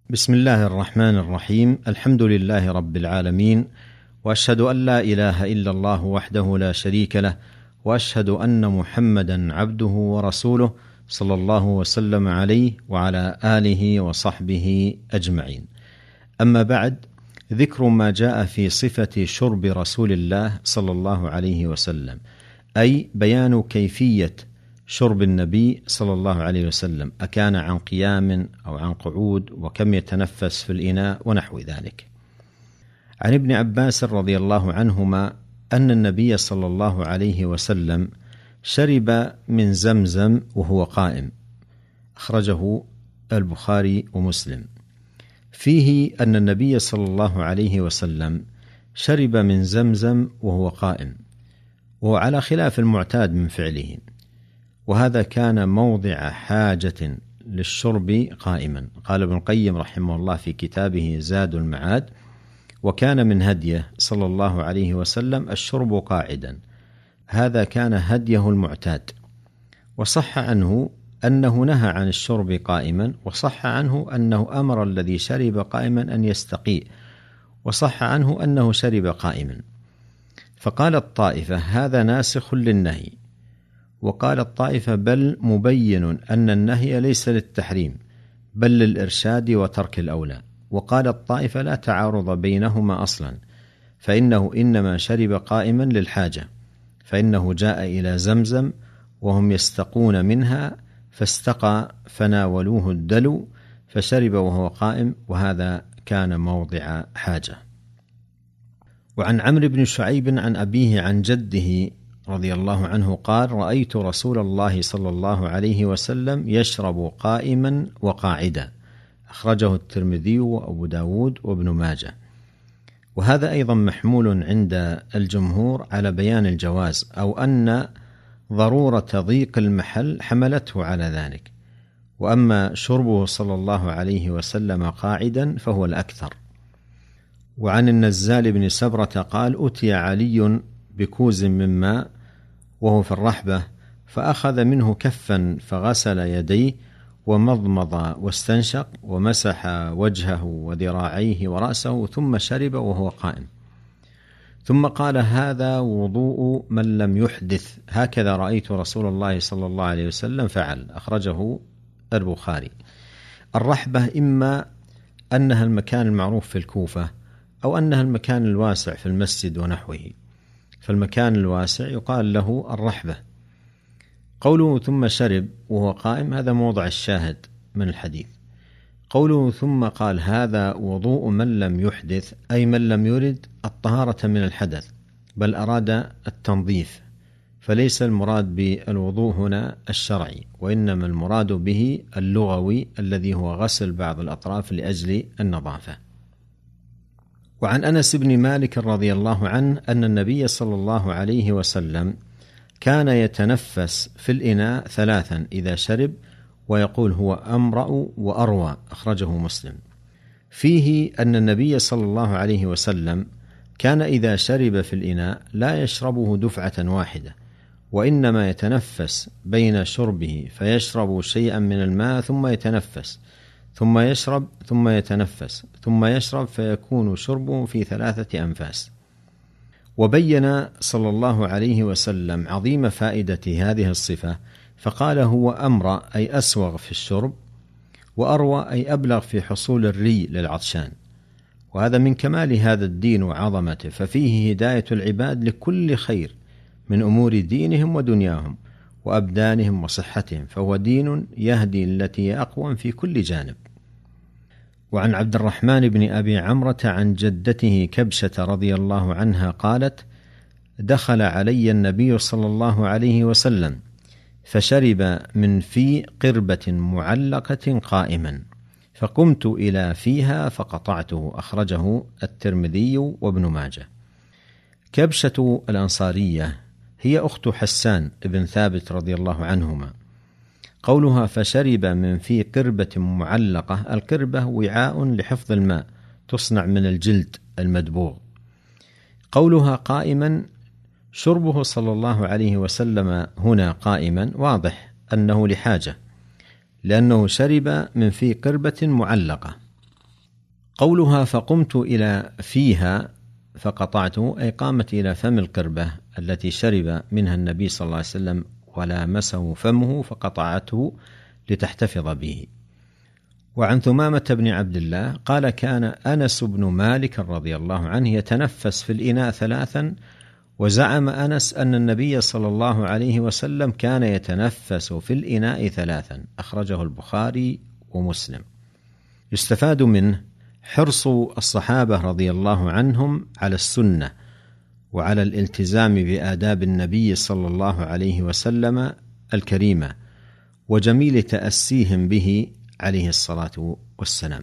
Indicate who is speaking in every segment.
Speaker 1: بسم الله الرحمن الرحيم. الحمد لله رب العالمين، وأشهد أن لا إله إلا الله وحده لا شريك له، وأشهد أن محمدا عبده ورسوله صلى الله وسلم عليه وعلى آله وصحبه أجمعين. أما بعد، ذكر ما جاء في صفة شرب رسول الله صلى الله عليه وسلم، أي بيان كيفية شرب النبي صلى الله عليه وسلم، أكان عن قيام أو عن قعود، وكم يتنفس في الإناء ونحو ذلك. عن ابن عباس رضي الله عنهما أن النبي صلى الله عليه وسلم شرب من زمزم وهو قائم، أخرجه البخاري ومسلم. فيه أن النبي صلى الله عليه وسلم شرب من زمزم وهو قائم، وهو على خلاف المعتاد من فعله، وهذا كان موضع حاجة للشرب قائما. قال ابن القيم رحمه الله في كتابه زاد المعاد: وكان من هديه صلى الله عليه وسلم الشرب قاعدا، هذا كان هديه المعتاد. وصح عنه أنه نهى عن الشرب قائما، وصح عنه أنه أمر الذي شرب قائما أن يستقيء، وصح عنه أنه شرب قائما. فقال الطائفة: هذا ناسخ للنهي، وقال الطائفة: بل مبين أن النهي ليس للتحريم بل للإرشاد وترك الأولى. وقال الطائفة: لا تعارض بينهما أصلا، فإنه إنما شرب قائما للحاجة، فإنه جاء إلى زمزم وهم يستقون منها فاستقى فناولوه الدلو فشرب وهو قائم، وهذا كان موضع حاجة. وعن عمرو بن شعيب عن أبيه عن جده رضي الله عنه قال: رأيت رسول الله صلى الله عليه وسلم يشرب قائما وقاعدا، أخرجه الترمذي وأبو داود وابن ماجه. وهذا أيضا محمول عند الجمهور على بيان الجواز، أو أن ضرورة ضيق المحل حملته على ذلك. وأما شربه صلى الله عليه وسلم قاعدا فهو الأكثر. وعن النزال بن سبرة قال: أتي علي بكوز من ماء وهو في الرحبة، فأخذ منه كفا فغسل يديه ومضمض واستنشق ومسح وجهه وذراعيه ورأسه، ثم شرب وهو قائم، ثم قال: هذا وضوء من لم يحدث، هكذا رأيت رسول الله صلى الله عليه وسلم فعل، أخرجه البخاري. الرحبة إما أنها المكان المعروف في الكوفة، أو أنها المكان الواسع في المسجد ونحوه، فالمكان الواسع يقال له الرحبة. قوله ثم شرب وهو قائم هذا موضع الشاهد من الحديث. قوله ثم قال: هذا وضوء من لم يحدث، أي من لم يرد الطهارة من الحدث، بل أراد التنظيف، فليس المراد بالوضوء هنا الشرعي، وإنما المراد به اللغوي الذي هو غسل بعض الأطراف لأجل النظافة. وعن أنس بن مالك رضي الله عنه أن النبي صلى الله عليه وسلم كان يتنفس في الإناء 3 إذا شرب، ويقول: هو أمرأ وأروى، أخرجه مسلم. فيه أن النبي صلى الله عليه وسلم كان إذا شرب في الإناء لا يشربه دفعة واحدة، وإنما يتنفس بين شربه، فيشرب شيئا من الماء ثم يتنفس، ثم يشرب ثم يتنفس ثم يشرب، فيكون شربه في 3 أنفاس. وبين صلى الله عليه وسلم عظيم فائدة هذه الصفة، فقال: هو أمر أي أسوغ في الشرب، وأروى أي أبلغ في حصول الري للعطشان. وهذا من كمال هذا الدين وعظمته، ففيه هداية العباد لكل خير من أمور دينهم ودنياهم وأبدانهم وصحتهم، فهو دين يهدي التي أقوم في كل جانب. وعن عبد الرحمن بن أبي عمرة عن جدته كبشة رضي الله عنها قالت: دخل علي النبي صلى الله عليه وسلم فشرب من في قربة معلقة قائما، فقمت إلى فيها فقطعته، أخرجه الترمذي وابن ماجه. كبشة الأنصارية هي أخت حسان بن ثابت رضي الله عنهما. قولها فشرب من في قربة معلقة، القربة وعاء لحفظ الماء تصنع من الجلد المدبوغ. قولها قائما، شربه صلى الله عليه وسلم هنا قائما واضح أنه لحاجة، لأنه شرب من في قربة معلقة، قولها فقمت إلى فيها فقطعته، أي قامت إلى فم القربة التي شرب منها النبي صلى الله عليه وسلم ولامسه فمه فقطعته لتحتفظ به. وعن ثمامة بن عبد الله قال: كان أنس بن مالك رضي الله عنه يتنفس في الإناء 3، وزعم أنس أن النبي صلى الله عليه وسلم كان يتنفس في الإناء 3، أخرجه البخاري ومسلم. يستفاد منه حرص الصحابة رضي الله عنهم على السنة وعلى الالتزام بآداب النبي صلى الله عليه وسلم الكريمة، وجميل تأسيهم به عليه الصلاة والسلام.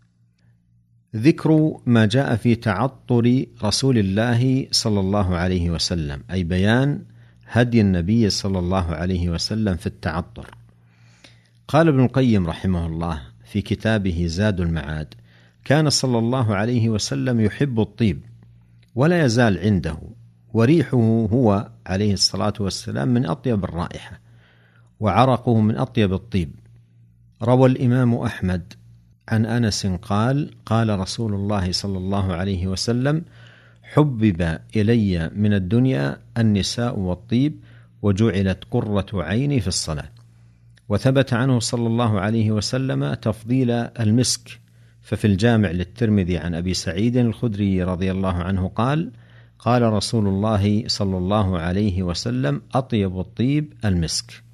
Speaker 1: ذكر ما جاء في تعطر رسول الله صلى الله عليه وسلم، أي بيان هدي النبي صلى الله عليه وسلم في التعطر. قال ابن القيم رحمه الله في كتابه زاد المعاد: كان صلى الله عليه وسلم يحب الطيب ولا يزال عنده، وريحه هو عليه الصلاة والسلام من أطيب الرائحة، وعرقه من أطيب الطيب. روى الإمام أحمد عن أنس قال: قال رسول الله صلى الله عليه وسلم: حبب إلي من الدنيا النساء والطيب، وجعلت قرة عيني في الصلاة. وثبت عنه صلى الله عليه وسلم تفضيل المسك، ففي الجامع للترمذي عن أبي سعيد الخدري رضي الله عنه قال: قال رسول الله صلى الله عليه وسلم: أطيب الطيب المسك.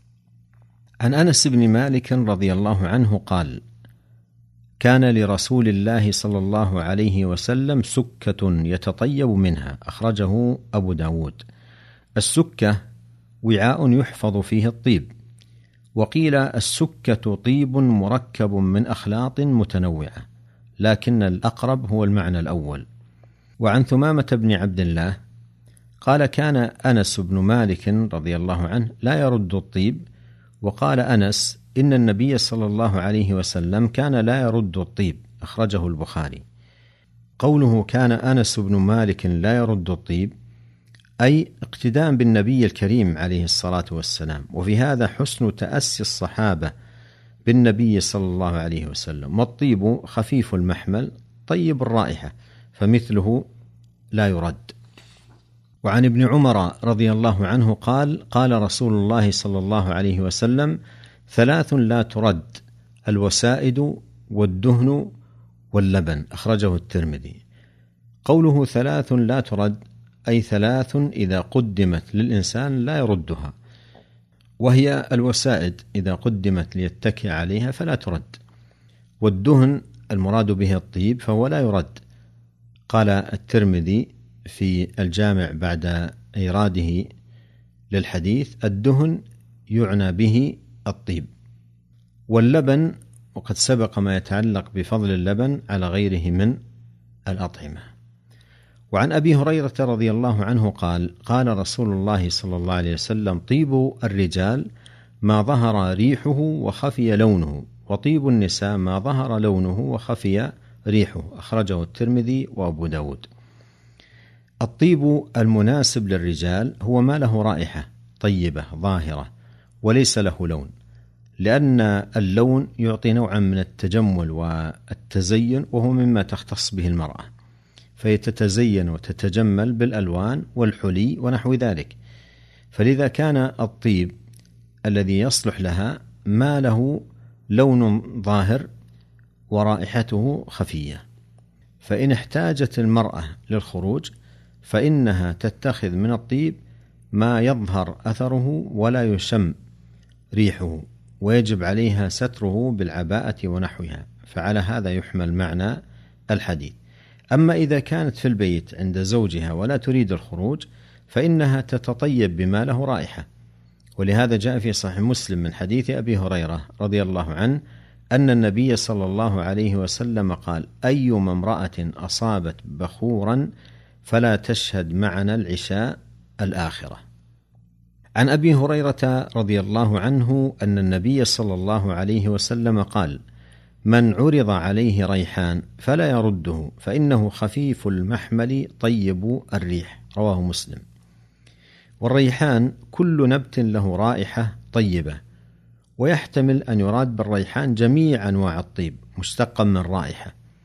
Speaker 1: عن أنس بن مالك رضي الله عنه قال: كان لرسول الله صلى الله عليه وسلم سكة يتطيب منها، أخرجه أبو داود. السكة وعاء يحفظ فيه الطيب، وقيل السكة طيب مركب من أخلاط متنوعة، لكن الأقرب هو المعنى الأول. وعن ثمامة بن عبد الله قال: كان أنس بن مالك رضي الله عنه لا يرد الطيب. وقال أنس: إن النبي صلى الله عليه وسلم كان لا يرد الطيب، أخرجه البخاري. قوله كان أنس بن مالك لا يرد الطيب، أي اقتداء بالنبي الكريم عليه الصلاة والسلام. وفي هذا حسن تأسي الصحابة بالنبي صلى الله عليه وسلم. والطيب خفيف المحمل طيب الرائحة، فمثله لا يرد. وعن ابن عمر رضي الله عنه قال: قال رسول الله صلى الله عليه وسلم: 3 لا ترد: الوسائد والدهن واللبن، أخرجه الترمذي. قوله 3 لا ترد، أي 3 إذا قدمت للإنسان لا يردها، وهي الوسائد إذا قدمت ليتكئ عليها فلا ترد، والدهن المراد به الطيب فهو لا يرد. قال الترمذي في الجامع بعد إيراده للحديث: الدهن يعنى به الطيب. واللبن، وقد سبق ما يتعلق بفضل اللبن على غيره من الأطعمة. وعن أبي هريرة رضي الله عنه قال: قال رسول الله صلى الله عليه وسلم: طيب الرجال ما ظهر ريحه وخفي لونه، وطيب النساء ما ظهر لونه وخفي ريحه، أخرجه الترمذي وأبو داود. الطيب المناسب للرجال هو ما له رائحة طيبة ظاهرة وليس له لون، لأن اللون يعطي نوعا من التجمل والتزين، وهو مما تختص به المرأة، فيتتزين وتتجمل بالألوان والحلي ونحو ذلك. فلذا كان الطيب الذي يصلح لها ما له لون ظاهر ورائحته خفية. فإن احتاجت المرأة للخروج فإنها تتخذ من الطيب ما يظهر أثره ولا يشم ريحه، ويجب عليها ستره بالعباءة ونحوها، فعلى هذا يحمل معنى الحديث. أما إذا كانت في البيت عند زوجها ولا تريد الخروج فإنها تتطيب بما له رائحة. ولهذا جاء في صحيح مسلم من حديث أبي هريرة رضي الله عنه أن النبي صلى الله عليه وسلم قال: أيما امرأة أصابت بخورا فلا تشهد معنا العشاء الآخرة. عن أبي هريرة رضي الله عنه أن النبي صلى الله عليه وسلم قال: من عرض عليه ريحان فلا يرده، فإنه خفيف المحمل طيب الريح، رواه مسلم. والريحان كل نبت له رائحة طيبة، ويحتمل أن يراد بالريحان جميع أنواع الطيب مشتقا من رائحة،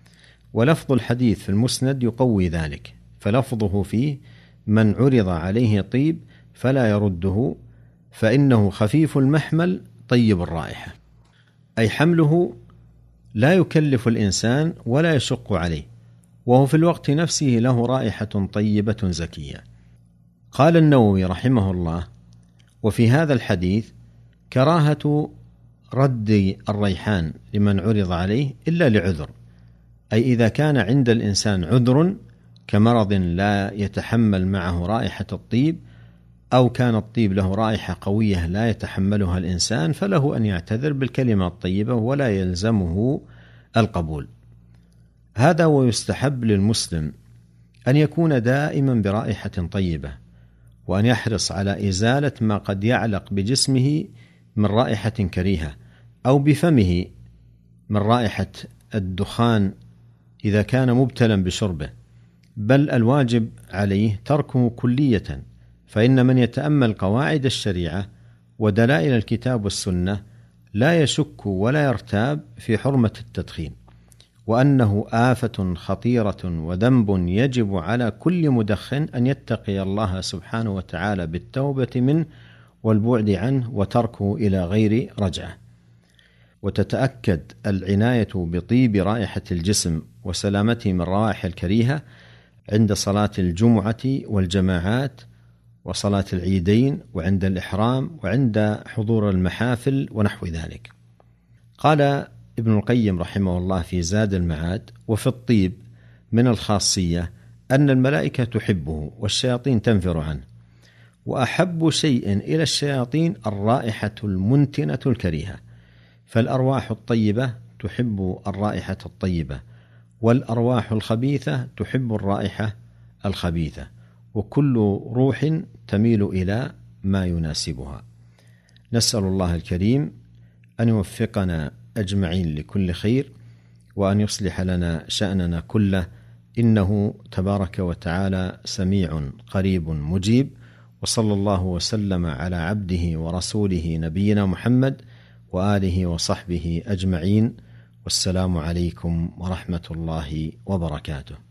Speaker 1: ولفظ الحديث في المسند يقوي ذلك، فلفظه فيه: من عرض عليه طيب فلا يرده فإنه خفيف المحمل طيب الرائحة، أي حمله لا يكلف الإنسان ولا يشق عليه، وهو في الوقت نفسه له رائحة طيبة زكية. قال النووي رحمه الله: وفي هذا الحديث كراهة رد الريحان لمن عرض عليه إلا لعذر، أي إذا كان عند الإنسان عذر كمرض لا يتحمل معه رائحة الطيب، أو كان الطيب له رائحة قوية لا يتحملها الإنسان، فله أن يعتذر بالكلمة الطيبة ولا يلزمه القبول. هذا ويستحب للمسلم أن يكون دائما برائحة طيبة، وأن يحرص على إزالة ما قد يعلق بجسمه من رائحة كريهة، أو بفمه من رائحة الدخان إذا كان مبتلا بشربه، بل الواجب عليه تركه كلية، فإن من يتأمل قواعد الشريعة ودلائل الكتاب والسنة لا يشك ولا يرتاب في حرمة التدخين، وأنه آفة خطيرة وذنب يجب على كل مدخن أن يتقي الله سبحانه وتعالى بالتوبة منه والبعد عنه وتركه إلى غير رجعة. وتتأكد العناية بطيب رائحة الجسم وسلامته من روائح الكريهة عند صلاة الجمعة والجماعات وصلاة العيدين، وعند الإحرام، وعند حضور المحافل ونحو ذلك. قال ابن القيم رحمه الله في زاد المعاد: وفي الطيب من الخاصية أن الملائكة تحبه والشياطين تنفر عنه، وأحب شيء إلى الشياطين الرائحة المنتنة الكريهة، فالأرواح الطيبة تحب الرائحة الطيبة، والأرواح الخبيثة تحب الرائحة الخبيثة، وكل روح تميل إلى ما يناسبها. نسأل الله الكريم أن يوفقنا أجمعين لكل خير، وأن يصلح لنا شأننا كله، إنه تبارك وتعالى سميع قريب مجيب. وصلى الله وسلم على عبده ورسوله نبينا محمد وآله وصحبه أجمعين، والسلام عليكم ورحمة الله وبركاته.